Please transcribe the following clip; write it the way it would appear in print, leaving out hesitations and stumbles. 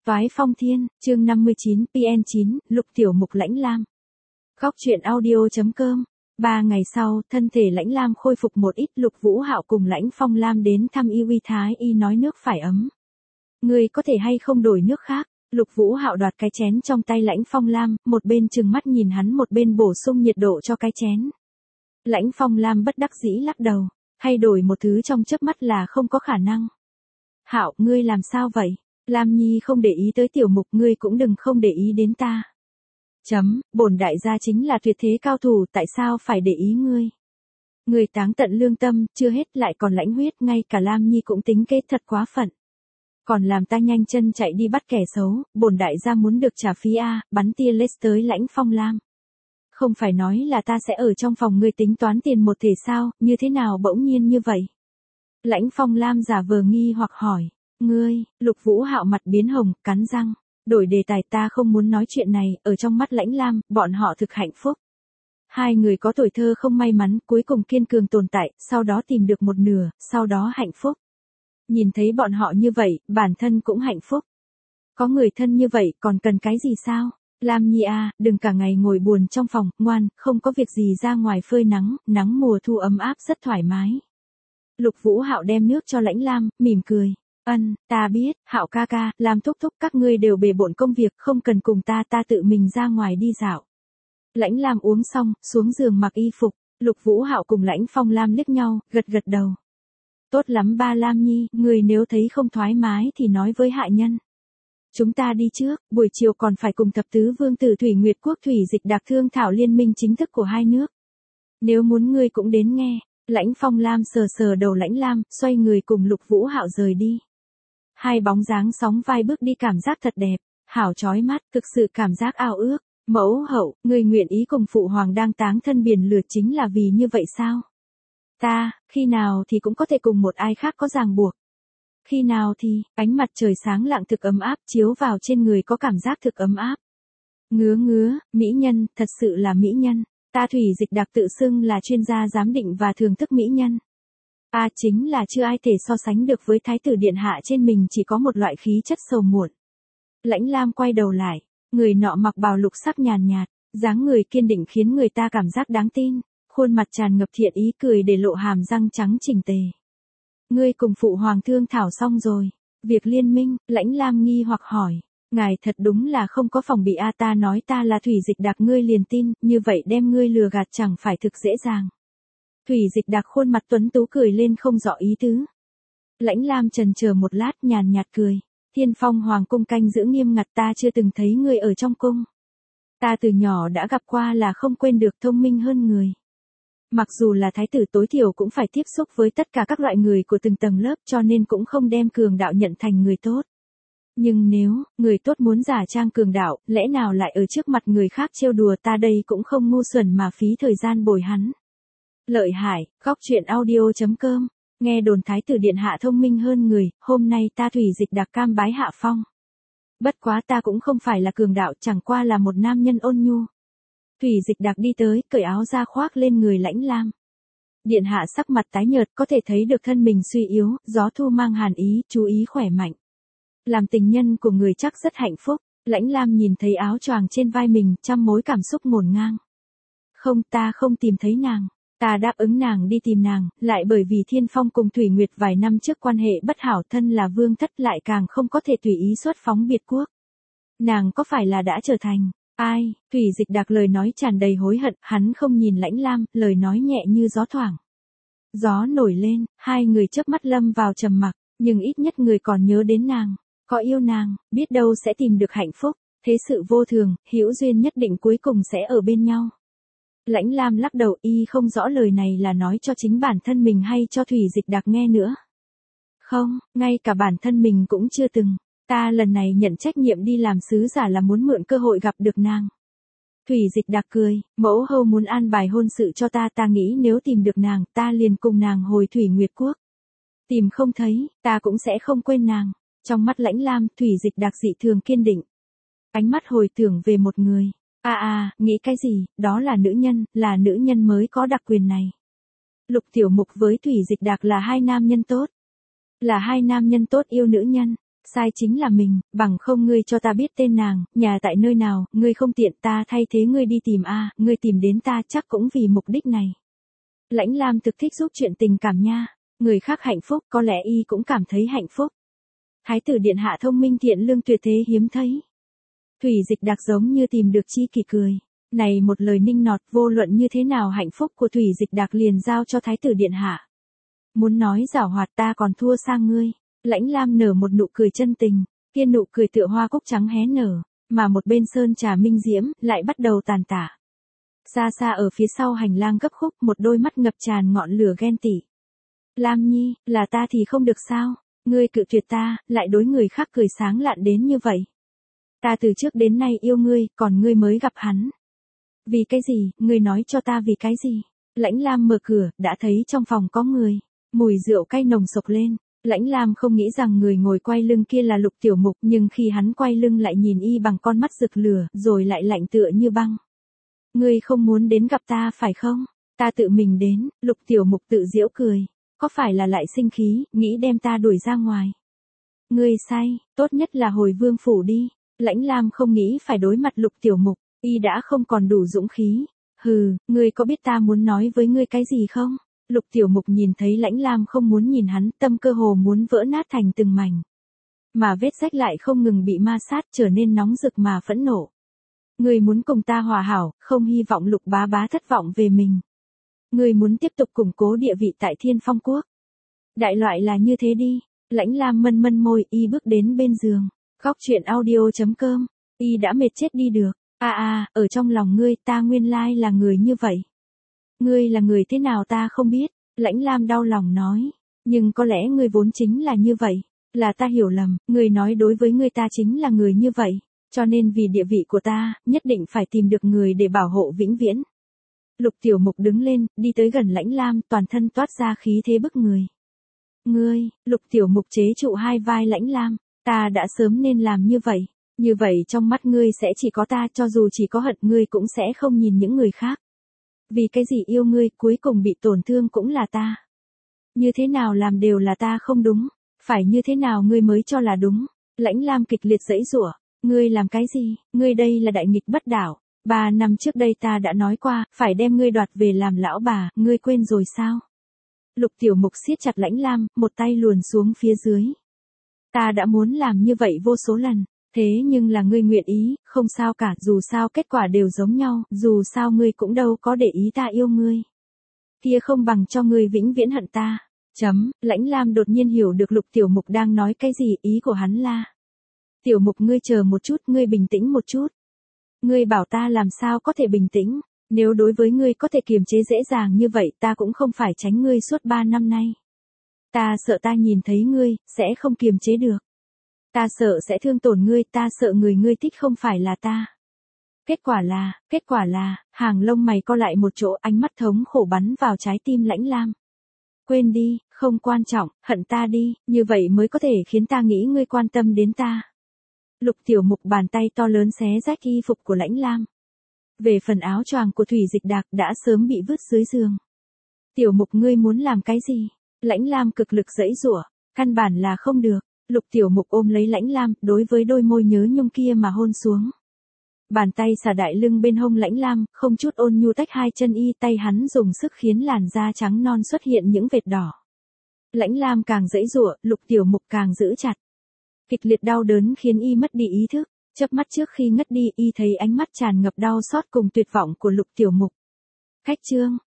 Toái Phong Thiên, chương 59, PN9, Lục Tiểu Mục Lãnh Lam. Góc truyện audio.com. 3 ngày sau, thân thể Lãnh Lam khôi phục một ít. Lục Vũ Hạo cùng Lãnh Phong Lam đến thăm y uy thái y nói nước phải ấm. Người có thể hay không đổi nước khác? Lục Vũ Hạo đoạt cái chén trong tay Lãnh Phong Lam, một bên trừng mắt nhìn hắn một bên bổ sung nhiệt độ cho cái chén. Lãnh Phong Lam bất đắc dĩ lắc đầu, hay đổi một thứ trong chớp mắt là không có khả năng. Hạo, ngươi làm sao vậy? Lam Nhi không để ý tới Tiểu Mục, ngươi cũng đừng không để ý đến ta. Bổn đại gia chính là tuyệt thế cao thủ, tại sao phải để ý ngươi? Ngươi táng tận lương tâm, chưa hết lại còn lãnh huyết, ngay cả Lam Nhi cũng tính kế, thật quá phận. Còn làm ta nhanh chân chạy đi bắt kẻ xấu, bổn đại gia muốn được trả phí a, bắn tia laser tới Lãnh Phong Lam. Không phải nói là ta sẽ ở trong phòng ngươi tính toán tiền một thể sao, như thế nào bỗng nhiên như vậy? Lãnh Phong Lam giả vờ nghi hoặc hỏi. Ngươi, Lục Vũ Hạo mặt biến hồng, cắn răng. Đổi đề tài, ta không muốn nói chuyện này, ở trong mắt Lãnh Lam, bọn họ thực hạnh phúc. Hai người có tuổi thơ không may mắn, cuối cùng kiên cường tồn tại, sau đó tìm được một nửa, sau đó hạnh phúc. Nhìn thấy bọn họ như vậy, bản thân cũng hạnh phúc. Có người thân như vậy, còn cần cái gì sao? Lam Nhi à, đừng cả ngày ngồi buồn trong phòng, ngoan, không có việc gì ra ngoài phơi nắng, nắng mùa thu ấm áp rất thoải mái. Lục Vũ Hạo đem nước cho Lãnh Lam, mỉm cười. Ta biết, Hạo ca ca, Lam thúc thúc, các ngươi đều bề bộn công việc, không cần cùng ta tự mình ra ngoài đi dạo. Lãnh Lam uống xong, xuống giường mặc y phục. Lục Vũ Hạo cùng Lãnh Phong Lam liếc nhau, gật đầu. Tốt lắm ba Lam Nhi, người nếu thấy không thoải mái thì nói với hạ nhân. Chúng ta đi trước, buổi chiều còn phải cùng thập tứ vương tử Thủy Nguyệt Quốc thủy dịch đặc thương thảo liên minh chính thức của hai nước. Nếu muốn ngươi cũng đến nghe. Lãnh Phong Lam sờ đầu Lãnh Lam, xoay người cùng Lục Vũ Hạo rời đi. Hai bóng dáng sóng vai bước đi, cảm giác thật đẹp, hảo chói mắt, thực sự cảm giác ao ước. Mẫu hậu, người nguyện ý cùng phụ hoàng đang táng thân biển lửa chính là vì như vậy sao? Ta, khi nào thì cũng có thể cùng một ai khác có ràng buộc. Khi nào thì, ánh mặt trời sáng lạng thực ấm áp chiếu vào trên người có cảm giác thực ấm áp. Ngứa, mỹ nhân, thật sự là mỹ nhân. Ta Thủy Dịch Đặc tự xưng là chuyên gia giám định và thưởng thức mỹ nhân. Chính là chưa ai thể so sánh được với thái tử điện hạ, trên mình chỉ có một loại khí chất sầu muộn. Lãnh Lam quay đầu lại, người nọ mặc bào lục sắc nhàn nhạt, dáng người kiên định khiến người ta cảm giác đáng tin, khuôn mặt tràn ngập thiện ý, cười để lộ hàm răng trắng chỉnh tề. Ngươi cùng phụ hoàng thương thảo xong rồi, việc liên minh, Lãnh Lam nghi hoặc hỏi. Ngài thật đúng là không có phòng bị ta nói ta là Thủy Dịch Đặc ngươi liền tin, như vậy đem ngươi lừa gạt chẳng phải thực dễ dàng. Thủy Dịch Đặc khuôn mặt tuấn tú cười lên không rõ ý tứ. Lãnh Lam chần chờ một lát, nhàn nhạt cười. Thiên Phong Hoàng cung canh giữ nghiêm ngặt, ta chưa từng thấy ngươi ở trong cung. Ta từ nhỏ đã gặp qua là không quên được, thông minh hơn người. Mặc dù là thái tử tối thiểu cũng phải tiếp xúc với tất cả các loại người của từng tầng lớp, cho nên cũng không đem cường đạo nhận thành người tốt. Nhưng nếu, người tốt muốn giả trang cường đạo, lẽ nào lại ở trước mặt người khác trêu đùa ta, đây cũng không ngu xuẩn mà phí thời gian bồi hắn. Lợi hại, góc truyện audio.com, nghe đồn thái tử điện hạ thông minh hơn người, hôm nay ta Thủy Dịch Đặc cam bái hạ phong. Bất quá ta cũng không phải là cường đạo, chẳng qua là một nam nhân ôn nhu. Thủy Dịch Đặc đi tới, cởi áo ra khoác lên người Lãnh Lam. Điện hạ sắc mặt tái nhợt, có thể thấy được thân mình suy yếu, gió thu mang hàn ý, chú ý khỏe mạnh. Làm tình nhân của người chắc rất hạnh phúc. Lãnh Lam nhìn thấy áo choàng trên vai mình, trăm mối cảm xúc ngổn ngang. Không, ta không tìm thấy nàng. Ta đáp ứng nàng đi tìm nàng, lại bởi vì Thiên Phong cùng Thủy Nguyệt vài năm trước quan hệ bất hảo, thân là vương thất lại càng không có thể tùy ý xuất phóng biệt quốc. Nàng có phải là đã trở thành ai? Thủy Dịch Đặc lời nói tràn đầy hối hận, hắn không nhìn Lãnh Lam, lời nói nhẹ như gió thoảng. Gió nổi lên, hai người chớp mắt lâm vào trầm mặc, nhưng ít nhất người còn nhớ đến nàng. Có yêu nàng, biết đâu sẽ tìm được hạnh phúc, thế sự vô thường, hữu duyên nhất định cuối cùng sẽ ở bên nhau. Lãnh Lam lắc đầu, y không rõ lời này là nói cho chính bản thân mình hay cho Thủy Dịch Đặc nghe nữa. Không, ngay cả bản thân mình cũng chưa từng. Ta lần này nhận trách nhiệm đi làm sứ giả là muốn mượn cơ hội gặp được nàng. Thủy Dịch Đặc cười, mẫu hầu muốn an bài hôn sự cho ta nghĩ nếu tìm được nàng, ta liền cùng nàng hồi Thủy Nguyệt Quốc. Tìm không thấy, ta cũng sẽ không quên nàng. Trong mắt Lãnh Lam, Thủy Dịch Đặc dị thường kiên định. Ánh mắt hồi tưởng về một người. Nghĩ cái gì, đó là nữ nhân mới có đặc quyền này. Lục Tiểu Mục với Thủy Dịch Đặc là hai nam nhân tốt. Là hai nam nhân tốt yêu nữ nhân. Sai chính là mình, bằng không ngươi cho ta biết tên nàng, nhà tại nơi nào, ngươi không tiện ta thay thế ngươi đi tìm ngươi tìm đến ta chắc cũng vì mục đích này. Lãnh Lam thực thích giúp chuyện tình cảm nha, người khác hạnh phúc có lẽ y cũng cảm thấy hạnh phúc. Thái tử điện hạ thông minh thiện lương tuyệt thế hiếm thấy. Thủy Dịch Đạc giống như tìm được chi kỷ cười. Này một lời ninh nọt vô luận như thế nào hạnh phúc của Thủy Dịch Đạc liền giao cho Thái tử điện hạ. Muốn nói giảo hoạt ta còn thua sang ngươi. Lãnh Lam nở một nụ cười chân tình, kia nụ cười tựa hoa cúc trắng hé nở, mà một bên sơn trà minh diễm lại bắt đầu tàn tả. Xa xa ở phía sau hành lang gấp khúc một đôi mắt ngập tràn ngọn lửa ghen tị. Lam Nhi, là ta thì không được sao, ngươi cự tuyệt ta, lại đối người khác cười sáng lạn đến như vậy. Ta từ trước đến nay yêu ngươi, còn ngươi mới gặp hắn. Vì cái gì, ngươi nói cho ta vì cái gì? Lãnh Lam mở cửa, đã thấy trong phòng có người, mùi rượu cay nồng sộc lên. Lãnh Lam không nghĩ rằng người ngồi quay lưng kia là Lục Tiểu Mục, nhưng khi hắn quay lưng lại nhìn y bằng con mắt rực lửa, rồi lại lạnh tựa như băng. Ngươi không muốn đến gặp ta phải không? Ta tự mình đến, Lục Tiểu Mục tự giễu cười. Có phải là lại sinh khí, nghĩ đem ta đuổi ra ngoài? Ngươi sai, tốt nhất là hồi vương phủ đi. Lãnh Lam không nghĩ phải đối mặt Lục Tiểu Mục, y đã không còn đủ dũng khí. Hừ, ngươi có biết ta muốn nói với ngươi cái gì không? Lục Tiểu Mục nhìn thấy Lãnh Lam không muốn nhìn hắn, tâm cơ hồ muốn vỡ nát thành từng mảnh. Mà vết rách lại không ngừng bị ma sát trở nên nóng rực mà phẫn nộ. Ngươi muốn cùng ta hòa hảo, không hy vọng Lục bá bá thất vọng về mình. Ngươi muốn tiếp tục củng cố địa vị tại Thiên Phong Quốc. Đại loại là như thế đi. Lãnh Lam mân mân môi, y bước đến bên giường. Góc truyện audio.com. Y đã mệt chết đi được. Ở trong lòng ngươi ta nguyên lai là người như vậy. Ngươi là người thế nào ta không biết. Lãnh Lam đau lòng nói. Nhưng có lẽ ngươi vốn chính là như vậy. Là ta hiểu lầm, ngươi nói đối với ngươi ta chính là người như vậy. Cho nên vì địa vị của ta, nhất định phải tìm được người để bảo hộ vĩnh viễn. Lục Tiểu Mục đứng lên, đi tới gần Lãnh Lam, toàn thân toát ra khí thế bức người. Ngươi, Lục Tiểu Mục chế trụ hai vai Lãnh Lam, ta đã sớm nên làm như vậy. Như vậy trong mắt ngươi sẽ chỉ có ta, cho dù chỉ có hận ngươi cũng sẽ không nhìn những người khác. Vì cái gì yêu ngươi cuối cùng bị tổn thương cũng là ta. Như thế nào làm đều là ta không đúng, phải như thế nào ngươi mới cho là đúng. Lãnh Lam kịch liệt giãy giụa, ngươi làm cái gì, ngươi đây là đại nghịch bất đạo. 3 năm trước đây ta đã nói qua, phải đem ngươi đoạt về làm lão bà, ngươi quên rồi sao? Lục Tiểu Mục siết chặt Lãnh Lam, một tay luồn xuống phía dưới. Ta đã muốn làm như vậy vô số lần, thế nhưng là ngươi nguyện ý, không sao cả, dù sao kết quả đều giống nhau, dù sao ngươi cũng đâu có để ý ta yêu ngươi. Kia không bằng cho ngươi vĩnh viễn hận ta. Lãnh Lam đột nhiên hiểu được Lục Tiểu Mục đang nói cái gì, ý của hắn là. Tiểu Mục ngươi chờ một chút, ngươi bình tĩnh một chút. Ngươi bảo ta làm sao có thể bình tĩnh, nếu đối với ngươi có thể kiềm chế dễ dàng như vậy ta cũng không phải tránh ngươi suốt 3 năm nay. Ta sợ ta nhìn thấy ngươi, sẽ không kiềm chế được. Ta sợ sẽ thương tổn ngươi, ta sợ người ngươi thích không phải là ta. Kết quả là, hàng lông mày co lại một chỗ, ánh mắt thống khổ bắn vào trái tim Lãnh Lam. Quên đi, không quan trọng, hận ta đi, như vậy mới có thể khiến ta nghĩ ngươi quan tâm đến ta. Lục Tiểu Mục bàn tay to lớn xé rách y phục của Lãnh Lam. Về phần áo choàng của Thủy Dịch Đạc đã sớm bị vứt dưới giường. Tiểu Mục ngươi muốn làm cái gì? Lãnh Lam cực lực giãy giụa, căn bản là không được. Lục Tiểu Mục ôm lấy Lãnh Lam, đối với đôi môi nhớ nhung kia mà hôn xuống. Bàn tay xả đại lưng bên hông Lãnh Lam, không chút ôn nhu tách hai chân y, tay hắn dùng sức khiến làn da trắng non xuất hiện những vệt đỏ. Lãnh Lam càng giãy giụa, Lục Tiểu Mục càng giữ chặt. Kịch liệt đau đớn khiến y mất đi ý thức, chớp mắt trước khi ngất đi y thấy ánh mắt tràn ngập đau xót cùng tuyệt vọng của Lục Tiểu Mục. Khách trương,